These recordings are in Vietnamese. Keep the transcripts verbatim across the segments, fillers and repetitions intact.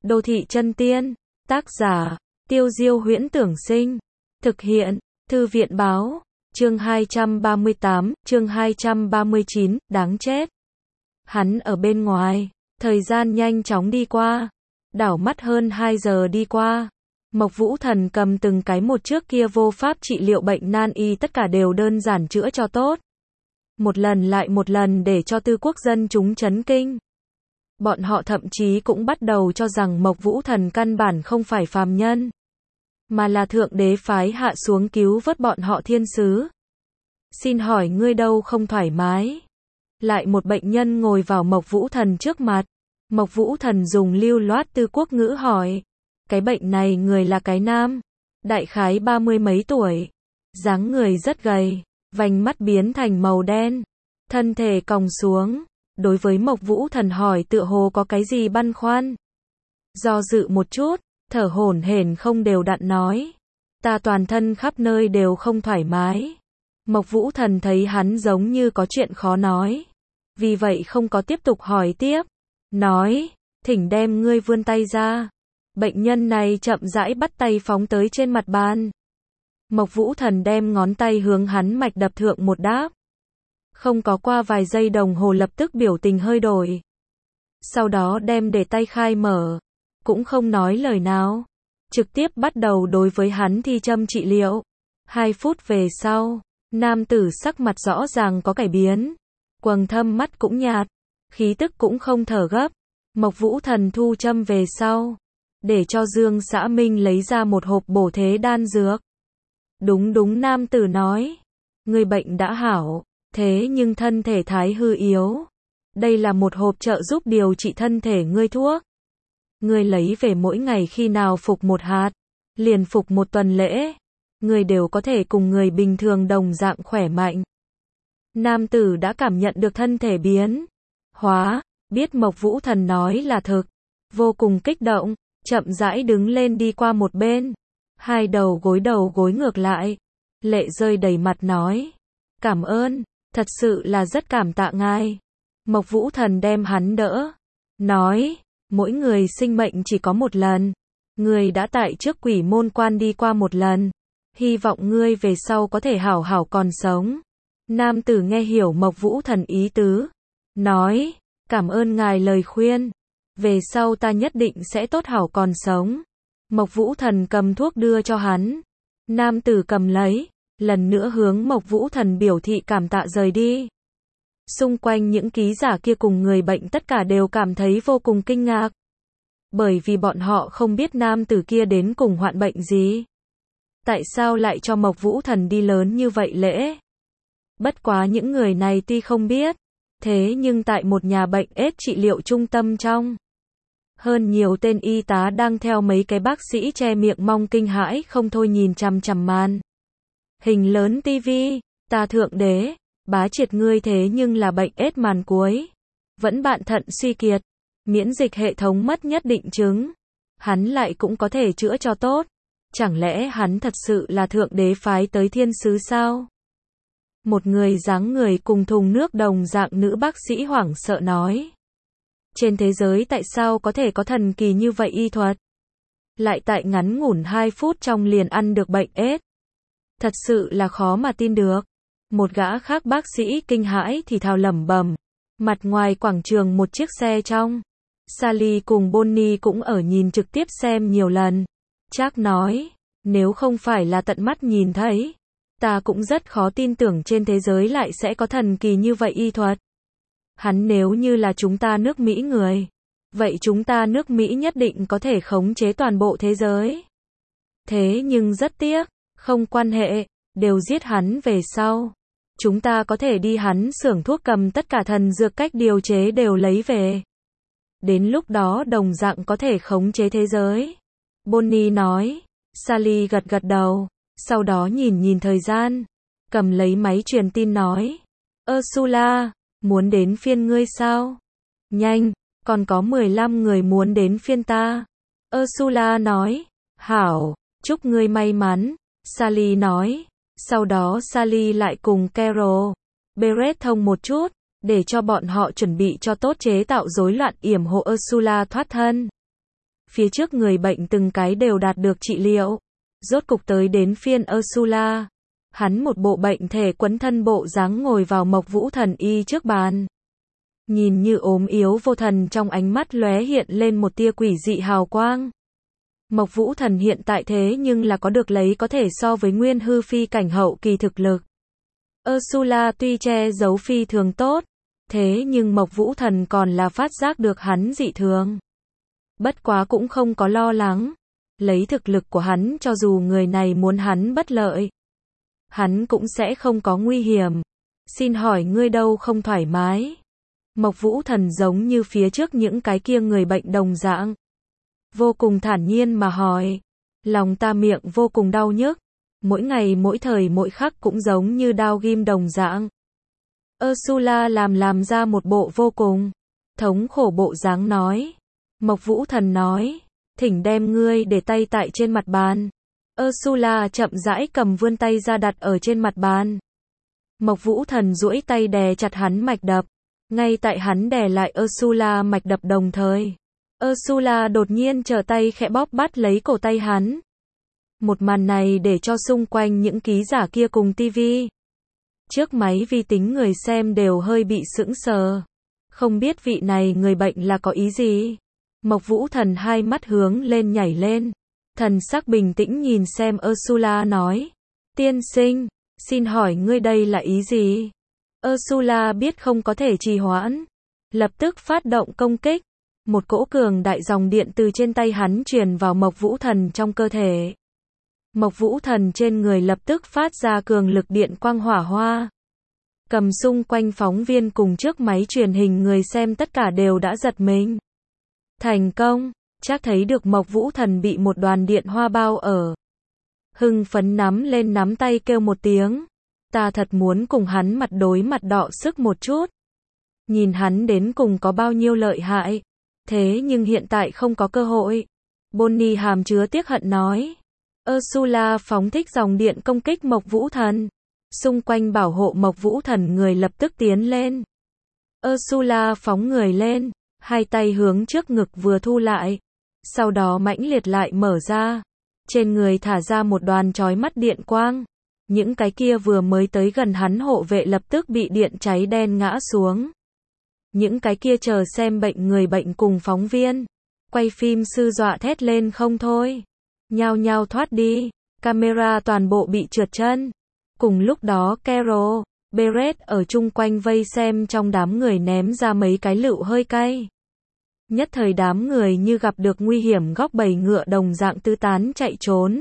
Đô thị chân tiên. Tác giả, Tiêu Diêu Huyễn Tưởng Sinh. Thực hiện, Thư viện Báo. Chương hai trăm ba mươi tám, chương hai trăm ba mươi chín, đáng chết. Hắn ở bên ngoài, thời gian nhanh chóng đi qua. Đảo mắt hơn hai giờ đi qua. Mộc Vũ Thần cầm từng cái một trước kia vô pháp trị liệu bệnh nan y tất cả đều đơn giản chữa cho tốt. Một lần lại một lần để cho tư quốc dân chúng chấn kinh. Bọn họ thậm chí cũng bắt đầu cho rằng Mộc Vũ Thần căn bản không phải phàm nhân, mà là thượng đế phái hạ xuống cứu vớt bọn họ thiên sứ. Xin hỏi ngươi đâu không thoải mái? Lại một bệnh nhân ngồi vào Mộc Vũ Thần trước mặt. Mộc Vũ Thần dùng lưu loát tư quốc ngữ hỏi. Cái bệnh này người là cái nam, đại khái ba mươi mấy tuổi, dáng người rất gầy, vành mắt biến thành màu đen, thân thể còng xuống. Đối với Mộc Vũ Thần hỏi tựa hồ có cái gì băn khoăn. Do dự một chút, thở hổn hển không đều đặn nói. Ta toàn thân khắp nơi đều không thoải mái. Mộc Vũ Thần thấy hắn giống như có chuyện khó nói. Vì vậy không có tiếp tục hỏi tiếp. Nói, thỉnh đem ngươi vươn tay ra. Bệnh nhân này chậm rãi bắt tay phóng tới trên mặt bàn. Mộc Vũ Thần đem ngón tay hướng hắn mạch đập thượng một đáp. Không có qua vài giây đồng hồ lập tức biểu tình hơi đổi. Sau đó đem để tay khai mở. Cũng không nói lời nào. Trực tiếp bắt đầu đối với hắn thi châm trị liệu. Hai phút về sau, nam tử sắc mặt rõ ràng có cải biến. Quầng thâm mắt cũng nhạt. Khí tức cũng không thở gấp. Mộc Vũ Thần thu châm về sau. Để cho Dương Xã Minh lấy ra một hộp bổ thế đan dược. Đúng đúng nam tử nói. Người bệnh đã hảo. Thế nhưng thân thể thái hư yếu. Đây là một hộp trợ giúp điều trị thân thể ngươi thuốc. Ngươi lấy về mỗi ngày khi nào phục một hạt, liền phục một tuần lễ. Ngươi đều có thể cùng người bình thường đồng dạng khỏe mạnh. Nam tử đã cảm nhận được thân thể biến hóa, biết Mộc Vũ Thần nói là thực. Vô cùng kích động, chậm rãi đứng lên đi qua một bên. Hai đầu gối đầu gối ngược lại. Lệ rơi đầy mặt nói. Cảm ơn. Thật sự là rất cảm tạ ngài. Mộc Vũ Thần đem hắn đỡ. Nói, mỗi người sinh mệnh chỉ có một lần. Ngươi đã tại trước quỷ môn quan đi qua một lần. Hy vọng ngươi về sau có thể hảo hảo còn sống. Nam tử nghe hiểu Mộc Vũ Thần ý tứ. Nói, cảm ơn ngài lời khuyên. Về sau ta nhất định sẽ tốt hảo còn sống. Mộc Vũ Thần cầm thuốc đưa cho hắn. Nam tử cầm lấy. Lần nữa hướng Mộc Vũ Thần biểu thị cảm tạ rời đi. Xung quanh những ký giả kia cùng người bệnh tất cả đều cảm thấy vô cùng kinh ngạc. Bởi vì bọn họ không biết nam tử kia đến cùng hoạn bệnh gì. Tại sao lại cho Mộc Vũ Thần đi lớn như vậy lễ? Bất quá những người này tuy không biết, thế nhưng tại một nhà bệnh ết trị liệu trung tâm trong. Hơn nhiều tên y tá đang theo mấy cái bác sĩ che miệng mong kinh hãi không thôi nhìn chằm chằm màn hình lớn tivi. Ta thượng đế, bá triệt ngươi thế nhưng là bệnh ết màn cuối. Vẫn bạn thận suy kiệt, miễn dịch hệ thống mất nhất định chứng. Hắn lại cũng có thể chữa cho tốt. Chẳng lẽ hắn thật sự là thượng đế phái tới thiên sứ sao? Một người dáng người cùng thùng nước đồng dạng nữ bác sĩ hoảng sợ nói. Trên thế giới tại sao có thể có thần kỳ như vậy y thuật? Lại tại ngắn ngủn hai phút trong liền ăn được bệnh ết. Thật sự là khó mà tin được. Một gã khác bác sĩ kinh hãi thì thào lẩm bẩm. Mặt ngoài quảng trường một chiếc xe trong. Sally cùng Bonnie cũng ở nhìn trực tiếp xem nhiều lần. Jack nói, nếu không phải là tận mắt nhìn thấy, ta cũng rất khó tin tưởng trên thế giới lại sẽ có thần kỳ như vậy y thuật. Hắn nếu như là chúng ta nước Mỹ người, vậy chúng ta nước Mỹ nhất định có thể khống chế toàn bộ thế giới. Thế nhưng rất tiếc, không quan hệ, đều giết hắn về sau. Chúng ta có thể đi hắn xưởng thuốc cầm tất cả thần dược cách điều chế đều lấy về. Đến lúc đó đồng dạng có thể khống chế thế giới. Bonnie nói. Sally gật gật đầu. Sau đó nhìn nhìn thời gian. Cầm lấy máy truyền tin nói. Ursula, muốn đến phiên ngươi sao? Nhanh, còn có mười lăm người muốn đến phiên ta. Ursula nói. Hảo, chúc ngươi may mắn. Sally nói. Sau đó Sally lại cùng Carol, Beret thông một chút, để cho bọn họ chuẩn bị cho tốt chế tạo rối loạn yểm hộ Ursula thoát thân. Phía trước người bệnh từng cái đều đạt được trị liệu. Rốt cục tới đến phiên Ursula. Hắn một bộ bệnh thể quấn thân bộ dáng ngồi vào Mộc Vũ Thần y trước bàn. Nhìn như ốm yếu vô thần, trong ánh mắt lóe hiện lên một tia quỷ dị hào quang. Mộc Vũ Thần hiện tại thế nhưng là có được lấy có thể so với nguyên hư phi cảnh hậu kỳ thực lực. Ursula tuy che giấu phi thường tốt, thế nhưng Mộc Vũ Thần còn là phát giác được hắn dị thường. Bất quá cũng không có lo lắng. Lấy thực lực của hắn, cho dù người này muốn hắn bất lợi, hắn cũng sẽ không có nguy hiểm. Xin hỏi ngươi đâu không thoải mái? Mộc Vũ Thần giống như phía trước những cái kia người bệnh đồng dạng. Vô cùng thản nhiên mà hỏi. Lòng ta miệng vô cùng đau nhức. Mỗi ngày mỗi thời mỗi khắc cũng giống như đao ghim đồng dạng. Ursula làm làm ra một bộ vô cùng thống khổ bộ dáng nói. Mộc Vũ Thần nói. Thỉnh đem ngươi để tay tại trên mặt bàn. Ursula chậm rãi cầm vươn tay ra đặt ở trên mặt bàn. Mộc Vũ Thần duỗi tay đè chặt hắn mạch đập. Ngay tại hắn đè lại Ursula mạch đập đồng thời, Ursula đột nhiên trở tay khẽ bóp bắt lấy cổ tay hắn. Một màn này để cho xung quanh những ký giả kia cùng tivi trước máy vi tính người xem đều hơi bị sững sờ. Không biết vị này người bệnh là có ý gì? Mộc Vũ Thần hai mắt hướng lên nhảy lên. Thần sắc bình tĩnh nhìn xem Ursula nói. Tiên sinh, xin hỏi ngươi đây là ý gì? Ursula biết không có thể trì hoãn. Lập tức phát động công kích. Một cỗ cường đại dòng điện từ trên tay hắn truyền vào Mộc Vũ Thần trong cơ thể. Mộc Vũ Thần trên người lập tức phát ra cường lực điện quang hỏa hoa. Cầm xung quanh phóng viên cùng trước máy truyền hình người xem tất cả đều đã giật mình. Thành công, chắc thấy được Mộc Vũ Thần bị một đoàn điện hoa bao ở. Hưng phấn nắm lên nắm tay kêu một tiếng. Ta thật muốn cùng hắn mặt đối mặt đọ sức một chút. Nhìn hắn đến cùng có bao nhiêu lợi hại. Thế nhưng hiện tại không có cơ hội. Bonnie hàm chứa tiếc hận nói. Ursula phóng thích dòng điện công kích Mộc Vũ Thần. Xung quanh bảo hộ Mộc Vũ Thần người lập tức tiến lên. Ursula phóng người lên. Hai tay hướng trước ngực vừa thu lại. Sau đó mãnh liệt lại mở ra. Trên người thả ra một đoàn chói mắt điện quang. Những cái kia vừa mới tới gần hắn hộ vệ lập tức bị điện cháy đen ngã xuống. Những cái kia chờ xem bệnh người bệnh cùng phóng viên, quay phim sư dọa thét lên không thôi. Nhao nhao thoát đi, camera toàn bộ bị trượt chân. Cùng lúc đó Carol, Beret ở chung quanh vây xem, trong đám người ném ra mấy cái lựu hơi cay. Nhất thời đám người như gặp được nguy hiểm góc bầy ngựa đồng dạng tứ tán chạy trốn.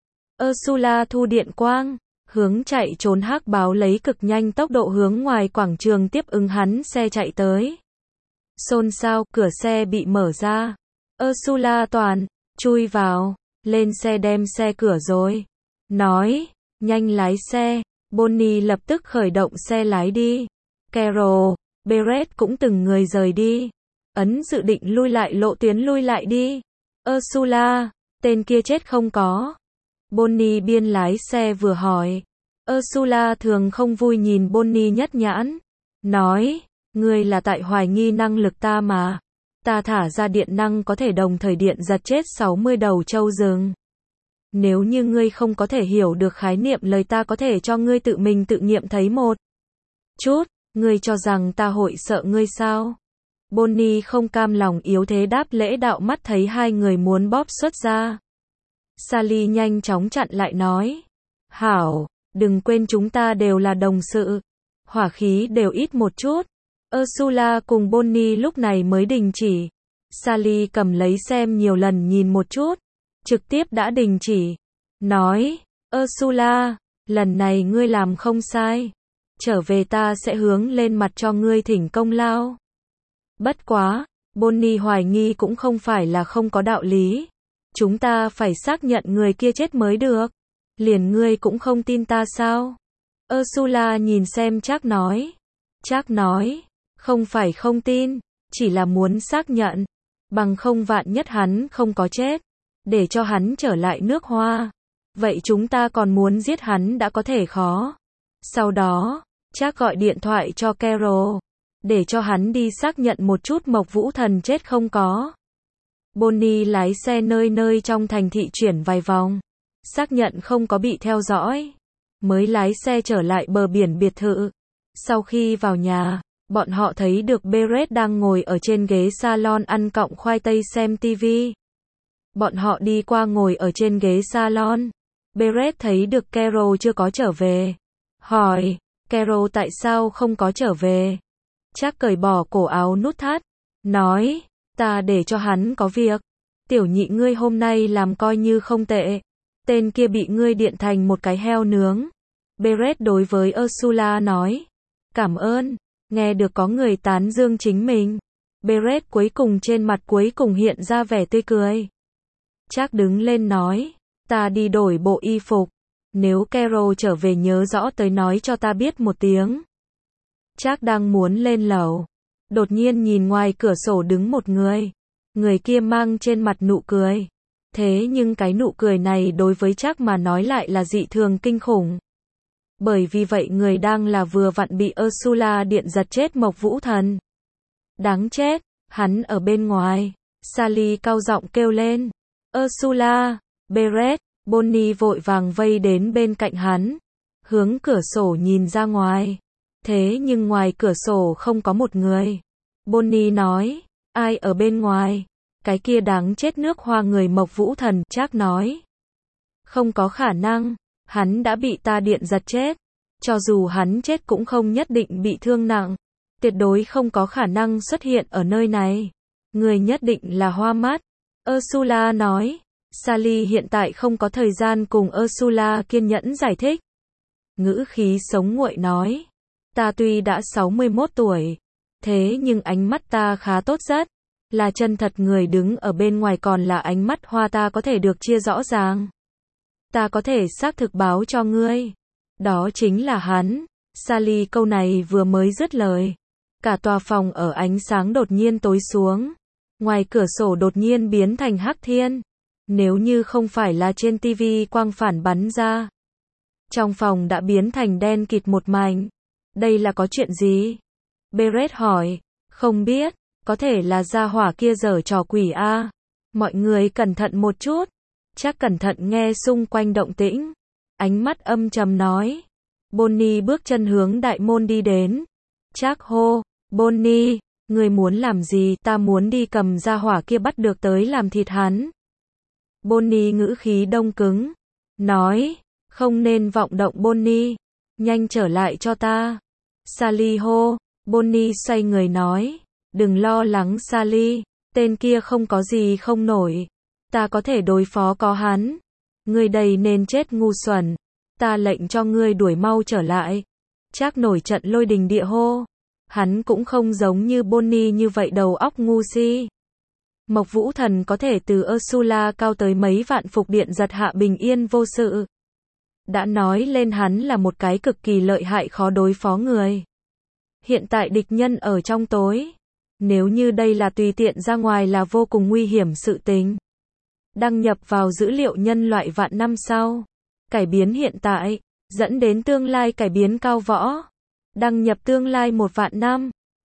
Ursula thu điện quang, hướng chạy trốn hắc báo lấy cực nhanh tốc độ hướng ngoài quảng trường tiếp ứng hắn xe chạy tới. Xôn xao, cửa xe bị mở ra. Ursula toàn, chui vào, lên xe đem xe cửa rồi. Nói, nhanh lái xe. Bonnie lập tức khởi động xe lái đi. Carol, Beret cũng từng người rời đi. Ấn dự định lui lại lộ tuyến lui lại đi. Ursula, tên kia chết không có. Bonnie biên lái xe vừa hỏi. Ursula thường không vui nhìn Bonnie nhất nhãn. Nói, ngươi là tại hoài nghi năng lực ta mà. Ta thả ra điện năng có thể đồng thời điện giật chết sáu mươi đầu trâu rừng. Nếu như ngươi không có thể hiểu được khái niệm lời ta có thể cho ngươi tự mình tự nghiệm thấy một chút. Ngươi cho rằng ta hội sợ ngươi sao? Bonnie không cam lòng yếu thế đáp lễ đạo, mắt thấy hai người muốn bóp xuất ra. Sally nhanh chóng chặn lại nói. Hảo, đừng quên chúng ta đều là đồng sự. Hỏa khí đều ít một chút. Ursula cùng Bonnie lúc này mới đình chỉ. Sally cầm lấy xem nhiều lần nhìn một chút. Trực tiếp đã đình chỉ. Nói, Ursula, lần này ngươi làm không sai. Trở về ta sẽ hướng lên mặt cho ngươi thỉnh công lao. Bất quá, Bonnie hoài nghi cũng không phải là không có đạo lý. Chúng ta phải xác nhận người kia chết mới được. Liền ngươi cũng không tin ta sao? Ursula nhìn xem Trác nói. Trác nói, không phải không tin, chỉ là muốn xác nhận. Bằng không vạn nhất hắn không có chết, để cho hắn trở lại nước Hoa. Vậy chúng ta còn muốn giết hắn đã có thể khó. Sau đó, Trác gọi điện thoại cho Carol, để cho hắn đi xác nhận một chút Mộc Vũ Thần chết không có. Bonnie lái xe nơi nơi trong thành thị chuyển vài vòng, xác nhận không có bị theo dõi, mới lái xe trở lại bờ biển biệt thự. Sau khi vào nhà, bọn họ thấy được Beret đang ngồi ở trên ghế salon ăn cọng khoai tây xem ti vi. Bọn họ đi qua ngồi ở trên ghế salon. Beret thấy được Carol chưa có trở về. Hỏi, Carol tại sao không có trở về? Jack cởi bỏ cổ áo nút thắt. Nói, ta để cho hắn có việc. Tiểu nhị ngươi hôm nay làm coi như không tệ. Tên kia bị ngươi điện thành một cái heo nướng. Beret đối với Ursula nói. Cảm ơn. Nghe được có người tán dương chính mình. Beret cuối cùng trên mặt cuối cùng hiện ra vẻ tươi cười. Jack đứng lên nói. Ta đi đổi bộ y phục. Nếu Carol trở về nhớ rõ tới nói cho ta biết một tiếng. Jack đang muốn lên lầu. Đột nhiên nhìn ngoài cửa sổ đứng một người. Người kia mang trên mặt nụ cười. Thế nhưng cái nụ cười này đối với Jack mà nói lại là dị thường kinh khủng. Bởi vì vậy người đang là vừa vặn bị Ursula điện giật chết Mộc Vũ Thần. Đáng chết, hắn ở bên ngoài. Sally cao giọng kêu lên. Ursula, Beret, Bonnie vội vàng vây đến bên cạnh hắn. Hướng cửa sổ nhìn ra ngoài. Thế nhưng ngoài cửa sổ không có một người. Bonnie nói, ai ở bên ngoài? Cái kia đáng chết nước hoa người Mộc Vũ Thần, Jack nói. Không có khả năng, hắn đã bị ta điện giật chết. Cho dù hắn chết cũng không nhất định bị thương nặng. Tuyệt đối không có khả năng xuất hiện ở nơi này. Người nhất định là hoa mắt. Ursula nói. Sally hiện tại không có thời gian cùng Ursula kiên nhẫn giải thích. Ngữ khí sống nguội nói. Ta tuy đã sáu mươi mốt tuổi. Thế nhưng ánh mắt ta khá tốt rất. Là chân thật người đứng ở bên ngoài còn là ánh mắt hoa ta có thể được chia rõ ràng. Ta có thể xác thực báo cho ngươi. Đó chính là hắn. Sally câu này vừa mới dứt lời. Cả tòa phòng ở ánh sáng đột nhiên tối xuống. Ngoài cửa sổ đột nhiên biến thành hắc thiên. Nếu như không phải là trên ti vi quang phản bắn ra. Trong phòng đã biến thành đen kịt một mảnh. Đây là có chuyện gì? Beret hỏi. Không biết. Có thể là gia hỏa kia giở trò quỷ a. Mọi người cẩn thận một chút. Chắc cẩn thận nghe xung quanh động tĩnh. Ánh mắt âm trầm nói. Bonnie bước chân hướng đại môn đi đến. Chắc hô. Bonnie, ngươi muốn làm gì? Ta muốn đi cầm gia hỏa kia bắt được tới làm thịt hắn. Bonnie ngữ khí đông cứng. Nói. Không nên vọng động Bonnie. Nhanh trở lại cho ta. Sally hô. Bonnie xoay người nói. Đừng lo lắng Sally. Tên kia không có gì không nổi. Ta có thể đối phó có hắn. Ngươi đây nên chết ngu xuẩn. Ta lệnh cho ngươi đuổi mau trở lại. Chắc nổi trận lôi đình địa hô. Hắn cũng không giống như Bonnie như vậy đầu óc ngu si. Mộc Vũ Thần có thể từ Ursula cao tới mấy vạn phục điện giật hạ bình yên vô sự. Đã nói lên hắn là một cái cực kỳ lợi hại khó đối phó người. Hiện tại địch nhân ở trong tối. Nếu như đây là tùy tiện ra ngoài là vô cùng nguy hiểm sự tình. Đăng nhập vào dữ liệu nhân loại vạn năm sau. Cải biến hiện tại, dẫn đến tương lai cải biến cao võ. Đăng nhập tương lai một vạn năm.